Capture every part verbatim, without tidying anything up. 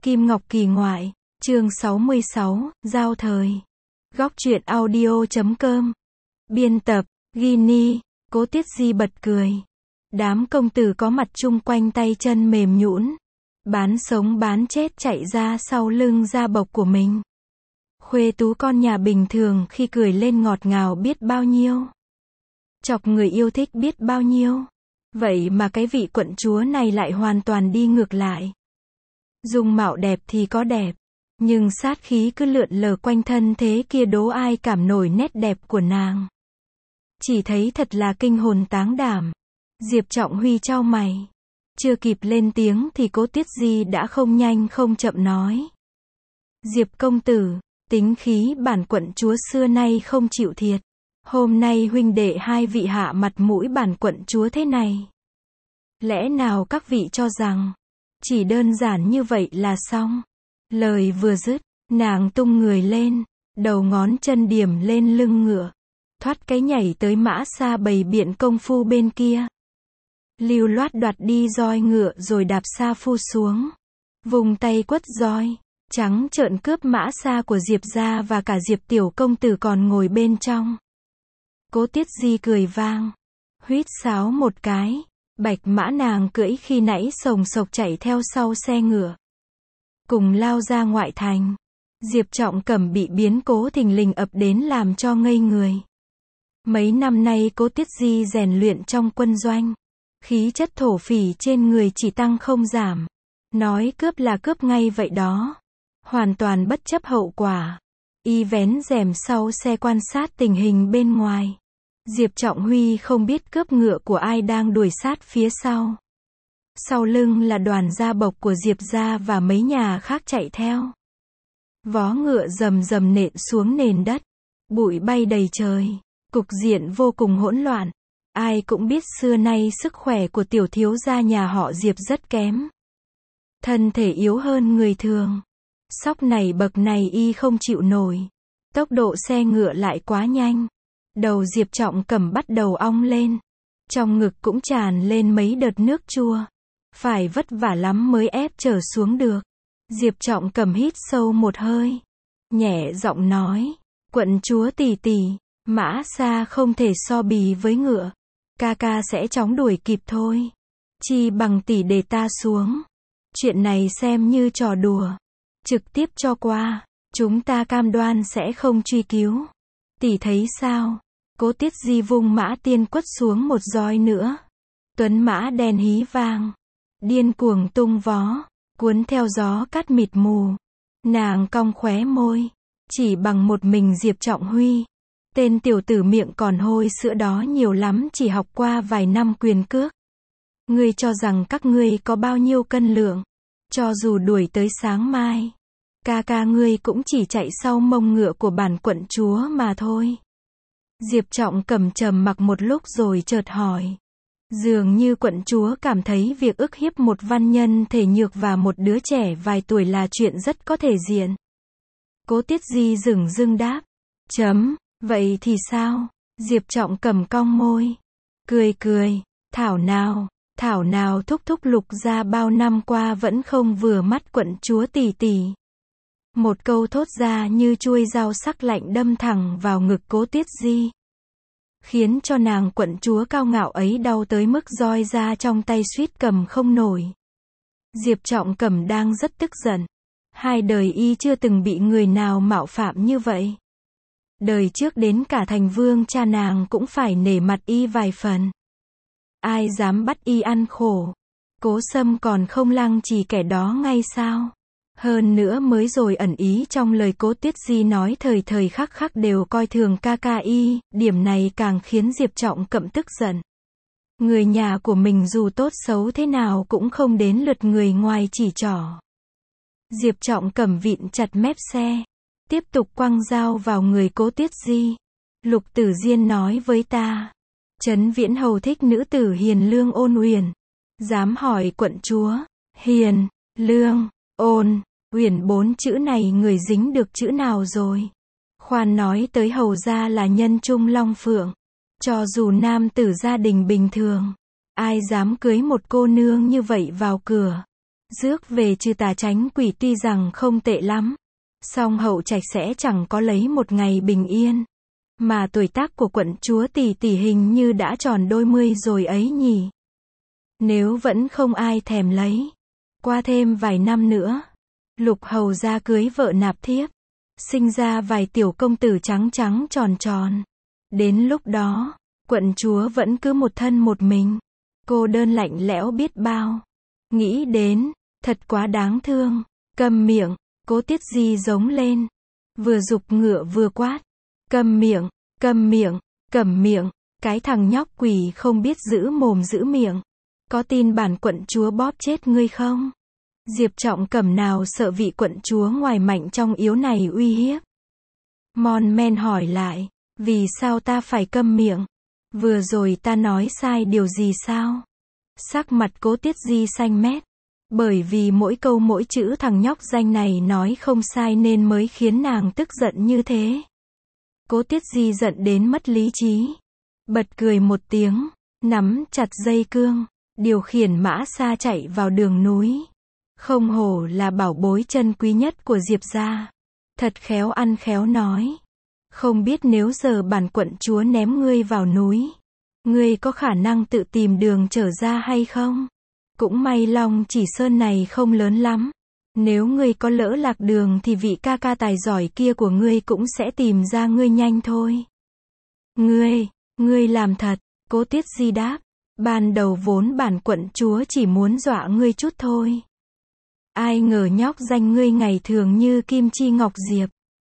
Kim Ngọc Kỳ ngoại, chương sáu mươi sáu, giao thời. Góc truyện audio chấm com. Biên tập, Ginny, Cố Tiết Di bật cười. Đám công tử có mặt chung quanh tay chân mềm nhũn, bán sống bán chết chạy ra sau lưng gia bộc của mình. Khuê tú con nhà bình thường khi cười lên ngọt ngào biết bao nhiêu. Chọc người yêu thích biết bao nhiêu. Vậy mà cái vị quận chúa này lại hoàn toàn đi ngược lại. Dung mạo đẹp thì có đẹp, nhưng sát khí cứ lượn lờ quanh thân thế kia đố ai cảm nổi nét đẹp của nàng. Chỉ thấy thật là kinh hồn táng đảm. Diệp Trọng Huy chau mày. Chưa kịp lên tiếng thì Cố Tiết Di đã không nhanh không chậm nói. Diệp công tử, tính khí bản quận chúa xưa nay không chịu thiệt. Hôm nay huynh đệ hai vị hạ mặt mũi bản quận chúa thế này. Lẽ nào các vị cho rằng chỉ đơn giản như vậy là xong? Lời vừa dứt, nàng tung người lên, đầu ngón chân điểm lên lưng ngựa, thoát cái nhảy tới mã xa bày biện công phu bên kia. Lưu loát đoạt đi roi ngựa rồi đạp xa phu xuống, vùng tay quất roi, trắng trợn cướp mã xa của Diệp gia và cả Diệp tiểu công tử còn ngồi bên trong. Cố Tiết Di cười vang, huýt sáo một cái, bạch mã nàng cưỡi khi nãy sồng sộc chạy theo sau xe ngựa, cùng lao ra ngoại thành. Diệp Trọng Cẩm bị biến cố thình lình ập đến làm cho ngây người. Mấy năm nay Cố Tiết Di rèn luyện trong quân doanh, khí chất thổ phỉ trên người chỉ tăng không giảm. Nói cướp là cướp ngay vậy đó, hoàn toàn bất chấp hậu quả. Y vén rèm sau xe quan sát tình hình bên ngoài. Diệp Trọng Huy không biết cướp ngựa của ai đang đuổi sát phía sau. Sau lưng là đoàn gia bộc của Diệp gia và mấy nhà khác chạy theo. Vó ngựa rầm rầm nện xuống nền đất, bụi bay đầy trời, cục diện vô cùng hỗn loạn. Ai cũng biết xưa nay sức khỏe của tiểu thiếu gia nhà họ Diệp rất kém. Thân thể yếu hơn người thường. Sóc này bậc này y không chịu nổi. Tốc độ xe ngựa lại quá nhanh. Đầu Diệp Trọng Cẩm bắt đầu ong lên. Trong ngực cũng tràn lên mấy đợt nước chua. Phải vất vả lắm mới ép trở xuống được. Diệp Trọng Cẩm hít sâu một hơi, nhẹ giọng nói, quận chúa tỷ tỷ, mã xa không thể so bì với ngựa. Ca ca sẽ chóng đuổi kịp thôi. Chi bằng tỷ để ta xuống. Chuyện này xem như trò đùa. Trực tiếp cho qua. Chúng ta cam đoan sẽ không truy cứu. Tỷ thấy sao? Cố Tiết Di vung mã tiên quất xuống một roi nữa. Tuấn mã đen hí vang, điên cuồng tung vó, cuốn theo gió cát mịt mù. Nàng cong khóe môi. Chỉ bằng một mình Diệp Trọng Huy, tên tiểu tử miệng còn hôi sữa đó nhiều lắm chỉ học qua vài năm quyền cước. Ngươi cho rằng các ngươi có bao nhiêu cân lượng? Cho dù đuổi tới sáng mai, ca ca ngươi cũng chỉ chạy sau mông ngựa của bản quận chúa mà thôi. Diệp Trọng Cẩm trầm mặc một lúc rồi chợt hỏi. Dường như quận chúa cảm thấy việc ức hiếp một văn nhân thể nhược và một đứa trẻ vài tuổi là chuyện rất có thể diện. Cố Tiết Di dửng dưng đáp. Chấm, vậy thì sao? Diệp Trọng Cẩm cong môi, cười cười, thảo nào, thảo nào thúc thúc Lục gia bao năm qua vẫn không vừa mắt quận chúa tỷ tỷ. Một câu thốt ra như chuôi dao sắc lạnh đâm thẳng vào ngực Cố Tiết Di, khiến cho nàng quận chúa cao ngạo ấy đau tới mức roi ra trong tay suýt cầm không nổi. Diệp Trọng Cẩm đang rất tức giận. Hai đời y chưa từng bị người nào mạo phạm như vậy. Đời trước đến cả thành vương cha nàng cũng phải nể mặt y vài phần. Ai dám bắt y ăn khổ? Cố Sâm còn không lăng trì kẻ đó ngay sao? Hơn nữa mới rồi ẩn ý trong lời Cố Tiết Di nói thời thời khắc khắc đều coi thường ca ca y, điểm này càng khiến Diệp Trọng Cẩm tức giận. Người nhà của mình dù tốt xấu thế nào cũng không đến lượt người ngoài chỉ trỏ. Diệp Trọng Cẩm vịn chặt mép xe, tiếp tục quăng dao vào người Cố Tiết Di. Lục Tử Diên nói với ta, Trấn Viễn hầu thích nữ tử hiền lương ôn uyển. Dám hỏi quận chúa, hiền, lương, ôn, uyển bốn chữ này người dính được chữ nào rồi? Khoan nói tới hầu gia là nhân trung long phượng. Cho dù nam tử gia đình bình thường, ai dám cưới một cô nương như vậy vào cửa? Rước về trừ tà tránh quỷ tuy rằng không tệ lắm, song Hậu Trạch sẽ chẳng có lấy một ngày bình yên. Mà tuổi tác của quận chúa tỷ tỷ hình như đã tròn đôi mươi rồi ấy nhỉ. Nếu vẫn không ai thèm lấy, qua thêm vài năm nữa, Lục hầu ra cưới vợ nạp thiếp, sinh ra vài tiểu công tử trắng trắng tròn tròn. Đến lúc đó, quận chúa vẫn cứ một thân một mình, cô đơn lạnh lẽo biết bao. Nghĩ đến, thật quá đáng thương. Câm miệng, Cố Tiết Di giống lên, vừa giục ngựa vừa quát. Câm miệng, câm miệng, câm miệng, cái thằng nhóc quỷ không biết giữ mồm giữ miệng. Có tin bản quận chúa bóp chết ngươi không? Diệp Trọng Cẩm nào sợ vị quận chúa ngoài mạnh trong yếu này uy hiếp. Mon men hỏi lại, vì sao ta phải câm miệng? Vừa rồi ta nói sai điều gì sao? Sắc mặt Cố Tiết Di xanh mét, bởi vì mỗi câu mỗi chữ thằng nhóc danh này nói không sai nên mới khiến nàng tức giận như thế. Cố Tiết Di giận đến mất lý trí, bật cười một tiếng, nắm chặt dây cương, điều khiển mã xa chạy vào đường núi. Không hổ là bảo bối chân quý nhất của Diệp gia. Thật khéo ăn khéo nói. Không biết nếu giờ bản quận chúa ném ngươi vào núi, ngươi có khả năng tự tìm đường trở ra hay không? Cũng may Long Chỉ Sơn này không lớn lắm. Nếu ngươi có lỡ lạc đường thì vị ca ca tài giỏi kia của ngươi cũng sẽ tìm ra ngươi nhanh thôi. Ngươi, ngươi làm thật, Cố Tiết Di đáp. Ban đầu vốn bản quận chúa chỉ muốn dọa ngươi chút thôi. Ai ngờ nhóc danh ngươi ngày thường như kim chi ngọc diệp.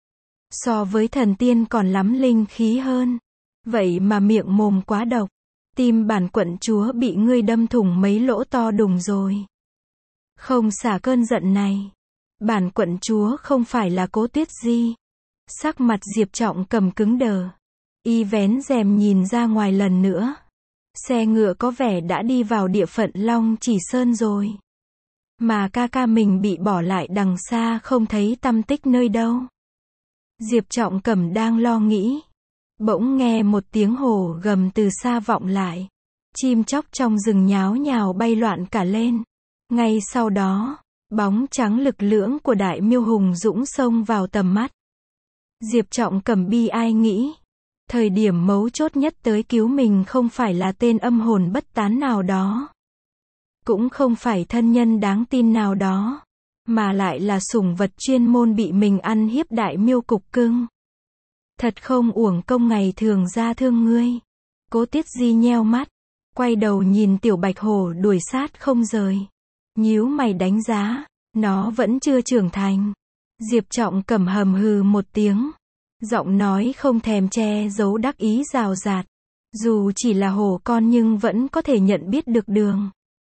So với thần tiên còn lắm linh khí hơn. Vậy mà miệng mồm quá độc. Tim bản quận chúa bị ngươi đâm thủng mấy lỗ to đùng rồi. Không xả cơn giận này. Bản quận chúa không phải là Cố Tuyết Di. Sắc mặt Diệp Trọng Cầm cứng đờ. Y vén rèm nhìn ra ngoài lần nữa. Xe ngựa có vẻ đã đi vào địa phận Long Chỉ Sơn rồi. Mà ca ca mình bị bỏ lại đằng xa không thấy tăm tích nơi đâu. Diệp Trọng Cẩm đang lo nghĩ. Bỗng nghe một tiếng hổ gầm từ xa vọng lại. Chim chóc trong rừng nháo nhào bay loạn cả lên. Ngay sau đó, bóng trắng lực lưỡng của đại miêu hùng dũng xông vào tầm mắt. Diệp Trọng Cẩm bi ai nghĩ. Thời điểm mấu chốt nhất tới cứu mình không phải là tên âm hồn bất tán nào đó. Cũng không phải thân nhân đáng tin nào đó. Mà lại là sủng vật chuyên môn bị mình ăn hiếp đại miêu cục cưng. Thật không uổng công ngày thường ra thương ngươi. Cố Tiết Di nheo mắt. Quay đầu nhìn tiểu bạch hổ đuổi sát không rời. Nhíu mày đánh giá. Nó vẫn chưa trưởng thành. Diệp Trọng Cẩm hầm hừ một tiếng. Giọng nói không thèm che giấu đắc ý rào rạt. Dù chỉ là hổ con nhưng vẫn có thể nhận biết được đường.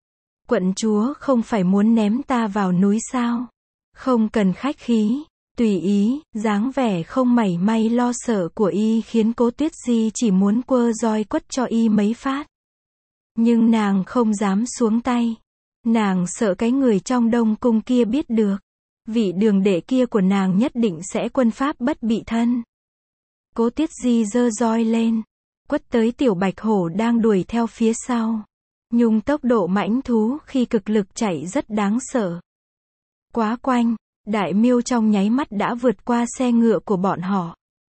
Quận chúa không phải muốn ném ta vào núi sao? Không cần khách khí, tùy ý, dáng vẻ không mảy may lo sợ của y khiến Cố Tuyết Di chỉ muốn quơ roi quất cho y mấy phát. Nhưng nàng không dám xuống tay. Nàng sợ cái người trong Đông Cung kia biết được. Vị đường đệ kia của nàng nhất định sẽ quân pháp bất bị thân. Cố Tiết Di giơ roi lên, quất tới tiểu bạch hổ đang đuổi theo phía sau. Nhung tốc độ mãnh thú khi cực lực chạy rất đáng sợ. Quá quanh, đại miêu trong nháy mắt đã vượt qua xe ngựa của bọn họ.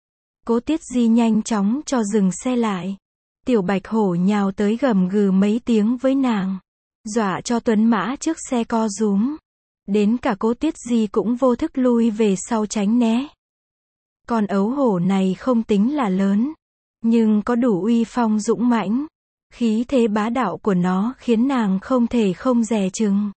Cố Tiết Di nhanh chóng cho dừng xe lại. Tiểu bạch hổ nhào tới gầm gừ mấy tiếng với nàng. Dọa cho tuấn mã trước xe co rúm. Đến cả Cố Tiết Di cũng vô thức lui về sau tránh né. Con ấu hổ này không tính là lớn. Nhưng có đủ uy phong dũng mãnh. Khí thế bá đạo của nó khiến nàng không thể không dè chừng.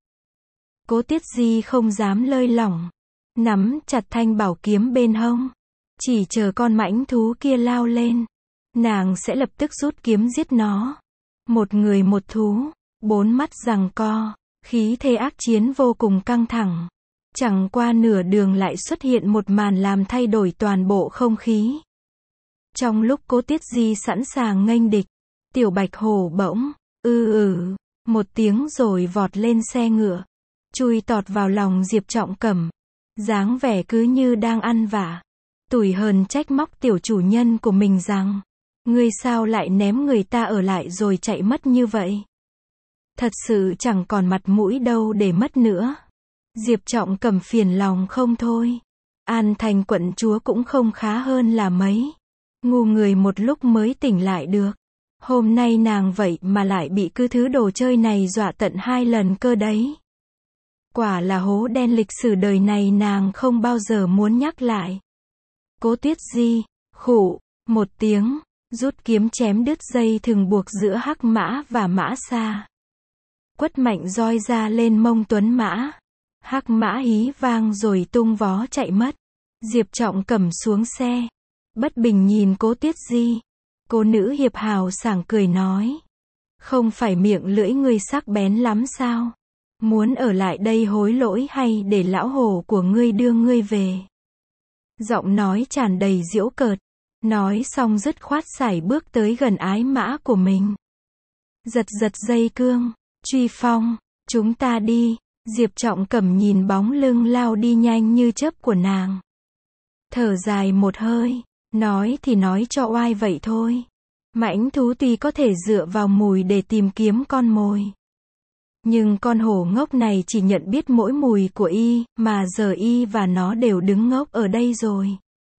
Cố Tiết Di không dám lơi lỏng. Nắm chặt thanh bảo kiếm bên hông. Chỉ chờ con mãnh thú kia lao lên. Nàng sẽ lập tức rút kiếm giết nó. Một người một thú. Bốn mắt giằng co. Khí thế ác chiến vô cùng căng thẳng. Chẳng qua nửa đường lại xuất hiện một màn làm thay đổi toàn bộ không khí. Trong lúc Cố Tiết Di sẵn sàng nghênh địch. Tiểu bạch hổ bỗng, ư ừ, một tiếng rồi vọt lên xe ngựa. Chui tọt vào lòng Diệp Trọng Cẩm. Dáng vẻ cứ như đang ăn vạ. Tủi hờn trách móc tiểu chủ nhân của mình rằng. Ngươi sao lại ném người ta ở lại rồi chạy mất như vậy? Thật sự chẳng còn mặt mũi đâu để mất nữa. Diệp Trọng Cẩm phiền lòng không thôi. An Thành quận chúa cũng không khá hơn là mấy. Ngu người một lúc mới tỉnh lại được. Hôm nay nàng vậy mà lại bị cứ thứ đồ chơi này dọa tận hai lần cơ đấy. Quả là hố đen lịch sử đời này nàng không bao giờ muốn nhắc lại. Cố Tuyết Di, khụ, một tiếng, rút kiếm chém đứt dây thừng buộc giữa Hắc Mã và Mã Sa. Quất mạnh roi ra lên mông Tuấn Mã. Hắc Mã hí vang rồi tung vó chạy mất. Diệp Trọng Cẩm xuống xe. Bất bình nhìn Cố Tuyết Di. Cô nữ hiệp hào sảng cười nói. Không phải miệng lưỡi ngươi sắc bén lắm sao? Muốn ở lại đây hối lỗi hay để lão hổ của ngươi đưa ngươi về? Giọng nói tràn đầy giễu cợt. Nói xong dứt khoát sải bước tới gần ái mã của mình. Giật giật dây cương. Truy Phong, chúng ta đi. Diệp Trọng Cẩm nhìn bóng lưng lao đi nhanh như chớp của nàng. Thở dài một hơi. Nói thì nói cho oai vậy thôi. Mãnh thú tuy có thể dựa vào mùi để tìm kiếm con mồi. Nhưng con hổ ngốc này chỉ nhận biết mỗi mùi của y, mà giờ y và nó đều đứng ngốc ở đây rồi.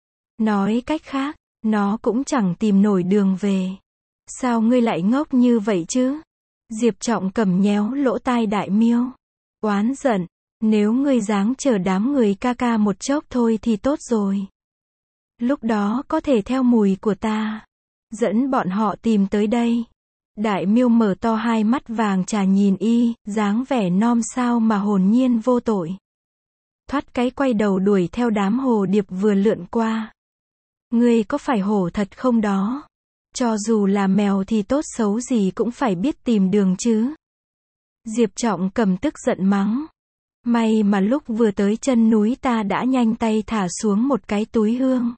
Nói cách khác, nó cũng chẳng tìm nổi đường về. Sao ngươi lại ngốc như vậy chứ? Diệp Trọng Cẩm nhéo lỗ tai Đại Miêu. Oán giận, nếu ngươi dáng chờ đám người ca ca một chốc thôi thì tốt rồi. Lúc đó có thể theo mùi của ta, dẫn bọn họ tìm tới đây. Đại Miêu mở to hai mắt vàng trà nhìn y, dáng vẻ non sao mà hồn nhiên vô tội. Thoát cái quay đầu đuổi theo đám hồ điệp vừa lượn qua. Ngươi có phải hổ thật không đó? Cho dù là mèo thì tốt xấu gì cũng phải biết tìm đường chứ. Diệp Trọng Cẩm tức giận mắng. May mà lúc vừa tới chân núi ta đã nhanh tay thả xuống một cái túi hương.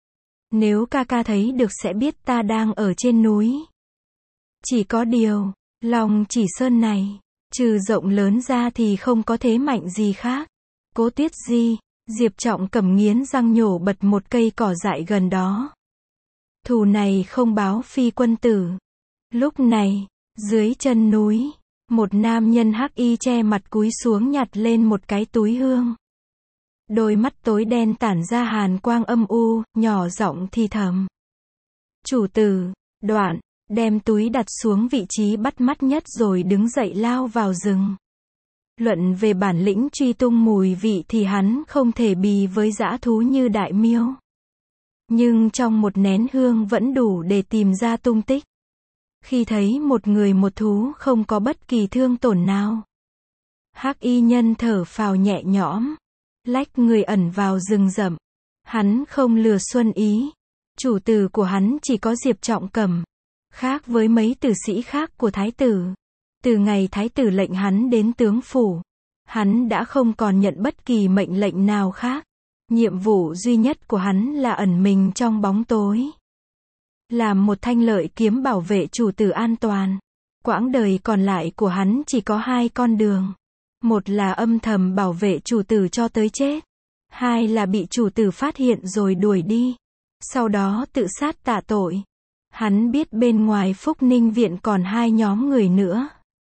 Nếu ca ca thấy được sẽ biết ta đang ở trên núi. Chỉ có điều, lòng Chỉ Sơn này, trừ rộng lớn ra thì không có thế mạnh gì khác. Cố Tuyết Di, Diệp Trọng Cẩm nghiến răng nhổ bật một cây cỏ dại gần đó. Thù này không báo phi quân tử. Lúc này, dưới chân núi, một nam nhân hắc y che mặt cúi xuống nhặt lên một cái túi hương. Đôi mắt tối đen tản ra hàn quang âm u, nhỏ giọng thì thầm. Chủ tử, Đoạn, đem túi đặt xuống vị trí bắt mắt nhất rồi đứng dậy lao vào rừng. Luận về bản lĩnh truy tung mùi vị thì hắn không thể bì với dã thú như Đại Miêu. Nhưng trong một nén hương vẫn đủ để tìm ra tung tích. Khi thấy một người một thú không có bất kỳ thương tổn nào, hắc y nhân thở phào nhẹ nhõm, lách người ẩn vào rừng rậm. Hắn không lừa Xuân Ý. Chủ tử của hắn chỉ có Diệp Trọng Cẩm. Khác với mấy tử sĩ khác của thái tử. Từ ngày thái tử lệnh hắn đến tướng phủ, hắn đã không còn nhận bất kỳ mệnh lệnh nào khác. Nhiệm vụ duy nhất của hắn là ẩn mình trong bóng tối. Làm một thanh lợi kiếm bảo vệ chủ tử an toàn. Quãng đời còn lại của hắn chỉ có hai con đường. Một là âm thầm bảo vệ chủ tử cho tới chết. Hai là bị chủ tử phát hiện rồi đuổi đi. Sau đó tự sát tạ tội. Hắn biết bên ngoài Phúc Ninh viện còn hai nhóm người nữa.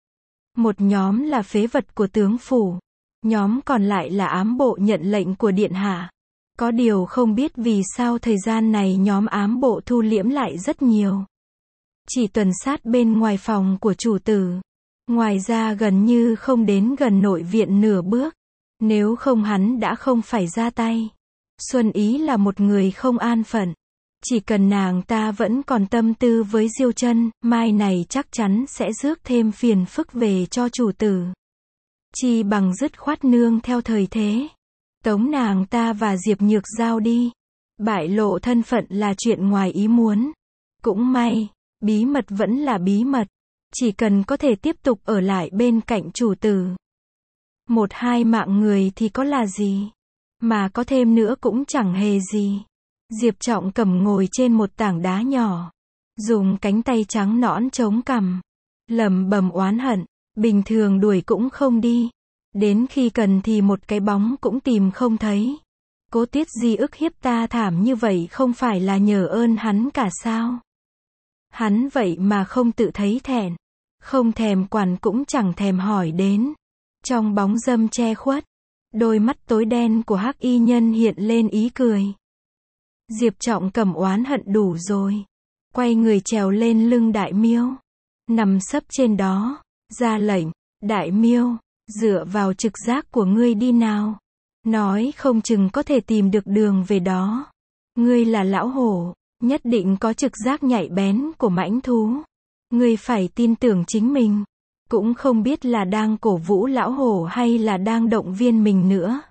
Một nhóm là phế vật của tướng phủ. Nhóm còn lại là ám bộ nhận lệnh của điện hạ. Có điều không biết vì sao thời gian này nhóm ám bộ thu liễm lại rất nhiều. Chỉ tuần sát bên ngoài phòng của chủ tử. Ngoài ra gần như không đến gần nội viện nửa bước. Nếu không hắn đã không phải ra tay. Xuân Ý là một người không an phận. Chỉ cần nàng ta vẫn còn tâm tư với Diêu Chân, mai này chắc chắn sẽ rước thêm phiền phức về cho chủ tử. Chi bằng dứt khoát nương theo thời thế. Tống nàng ta và Diệp Nhược Giao đi. Bại lộ thân phận là chuyện ngoài ý muốn. Cũng may, bí mật vẫn là bí mật. Chỉ cần có thể tiếp tục ở lại bên cạnh chủ tử. Một hai mạng người thì có là gì. Mà có thêm nữa cũng chẳng hề gì. Diệp Trọng Cẩm ngồi trên một tảng đá nhỏ. Dùng cánh tay trắng nõn chống cằm. Lẩm bẩm oán hận. Bình thường đuổi cũng không đi. Đến khi cần thì một cái bóng cũng tìm không thấy. Cố Tuyết Di ức hiếp ta thảm như vậy không phải là nhờ ơn hắn cả sao? Hắn vậy mà không tự thấy thẹn. Không thèm quản cũng chẳng thèm hỏi đến. Trong bóng râm che khuất, đôi mắt tối đen của hắc y nhân hiện lên ý cười. Diệp Trọng Cẩm oán hận đủ rồi. Quay người trèo lên lưng Đại Miêu. Nằm sấp trên đó, ra lệnh, Đại Miêu, dựa vào trực giác của ngươi đi nào. Nói không chừng có thể tìm được đường về đó. Ngươi là lão hổ, nhất định có trực giác nhạy bén của mãnh thú. Ngươi phải tin tưởng chính mình. Cũng không biết là đang cổ vũ lão hổ hay là đang động viên mình nữa.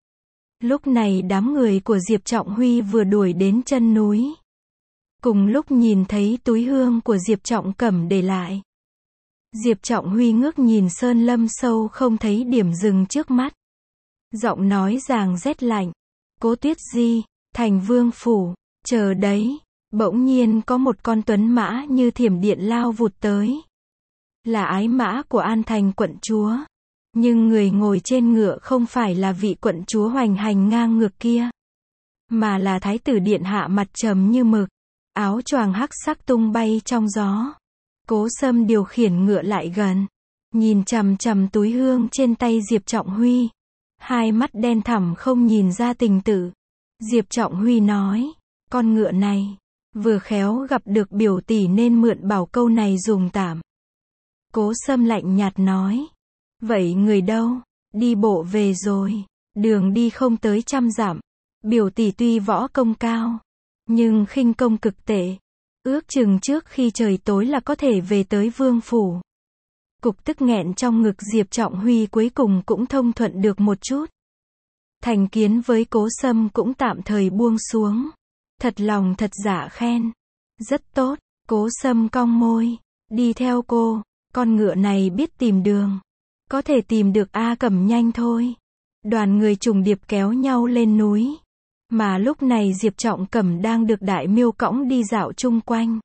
Lúc này đám người của Diệp Trọng Huy vừa đuổi đến chân núi. Cùng lúc nhìn thấy túi hương của Diệp Trọng Cẩm để lại. Diệp Trọng Huy ngước nhìn sơn lâm sâu không thấy điểm dừng trước mắt. Giọng nói ràng rét lạnh. Cố Tuyết Di, thành vương phủ, chờ đấy. Bỗng nhiên có một con tuấn mã như thiểm điện lao vụt tới. Là ái mã của An Thành quận chúa. Nhưng người ngồi trên ngựa không phải là vị quận chúa hoành hành ngang ngược kia. Mà là thái tử điện hạ mặt trầm như mực. Áo choàng hắc sắc tung bay trong gió. Cố Sâm điều khiển ngựa lại gần. Nhìn chằm chằm túi hương trên tay Diệp Trọng Huy. Hai mắt đen thẳm không nhìn ra tình tự. Diệp Trọng Huy nói. Con ngựa này. Vừa khéo gặp được biểu tỷ nên mượn bảo câu này dùng tạm. Cố Sâm lạnh nhạt nói. Vậy người đâu? Đi bộ về rồi. Đường đi không tới trăm dặm. Biểu tỷ tuy võ công cao. Nhưng khinh công cực tệ. Ước chừng trước khi trời tối là có thể về tới vương phủ. Cục tức nghẹn trong ngực Diệp Trọng Huy cuối cùng cũng thông thuận được một chút. Thành kiến với Cố Sâm cũng tạm thời buông xuống. Thật lòng thật dạ khen. Rất tốt. Cố Sâm cong môi. Đi theo cô. Con ngựa này biết tìm đường. Có thể tìm được A Cẩm nhanh thôi. Đoàn người trùng điệp kéo nhau lên núi. Mà lúc này Diệp Trọng Cẩm đang được Đại Miêu cõng đi dạo chung quanh.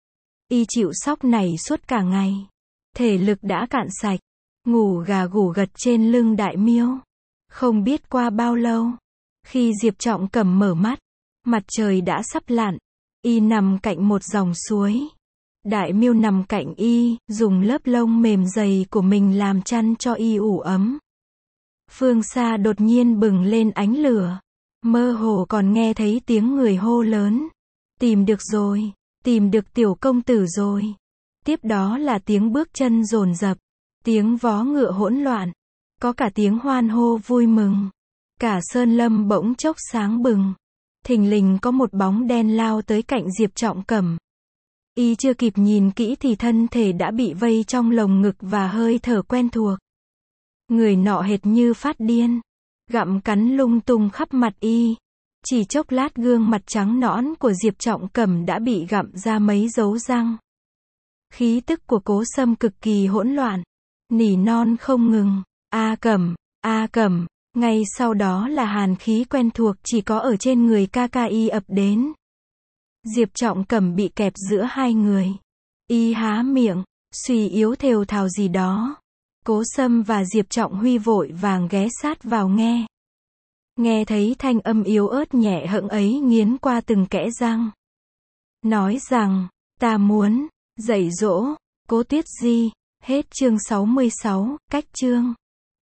Y chịu sóc này suốt cả ngày. Thể lực đã cạn sạch. Ngủ gà gù gật trên lưng Đại Miêu. Không biết qua bao lâu. Khi Diệp Trọng Cẩm mở mắt. Mặt trời đã sắp lặn. Y nằm cạnh một dòng suối. Đại Miêu nằm cạnh Y, dùng lớp lông mềm dày của mình làm chăn cho Y ủ ấm. Phương xa đột nhiên bừng lên ánh lửa. Mơ hồ còn nghe thấy tiếng người hô lớn. Tìm được rồi, tìm được tiểu công tử rồi. Tiếp đó là tiếng bước chân dồn dập, tiếng vó ngựa hỗn loạn, có cả tiếng hoan hô vui mừng. Cả sơn lâm bỗng chốc sáng bừng. Thình lình có một bóng đen lao tới cạnh Diệp Trọng Cẩm. Y chưa kịp nhìn kỹ thì thân thể đã bị vây trong lồng ngực và hơi thở quen thuộc. Người nọ hệt như phát điên. Gặm cắn lung tung khắp mặt Y. Chỉ chốc lát gương mặt trắng nõn của Diệp Trọng Cẩm đã bị gặm ra mấy dấu răng. Khí tức của Cố Sâm cực kỳ hỗn loạn. Nỉ non không ngừng. A Cẩm, A Cẩm. Ngay sau đó là hàn khí quen thuộc chỉ có ở trên người ca ca Y ập đến. Diệp Trọng Cẩm bị kẹp giữa hai người. Y há miệng, suy yếu thều thào gì đó. Cố Sâm và Diệp Trọng Huy vội vàng ghé sát vào nghe. Nghe thấy thanh âm yếu ớt nhẹ hững ấy nghiến qua từng kẽ răng. Nói rằng, ta muốn, dạy dỗ, Cố Tuyết Di. Hết chương sáu mươi sáu, cách chương.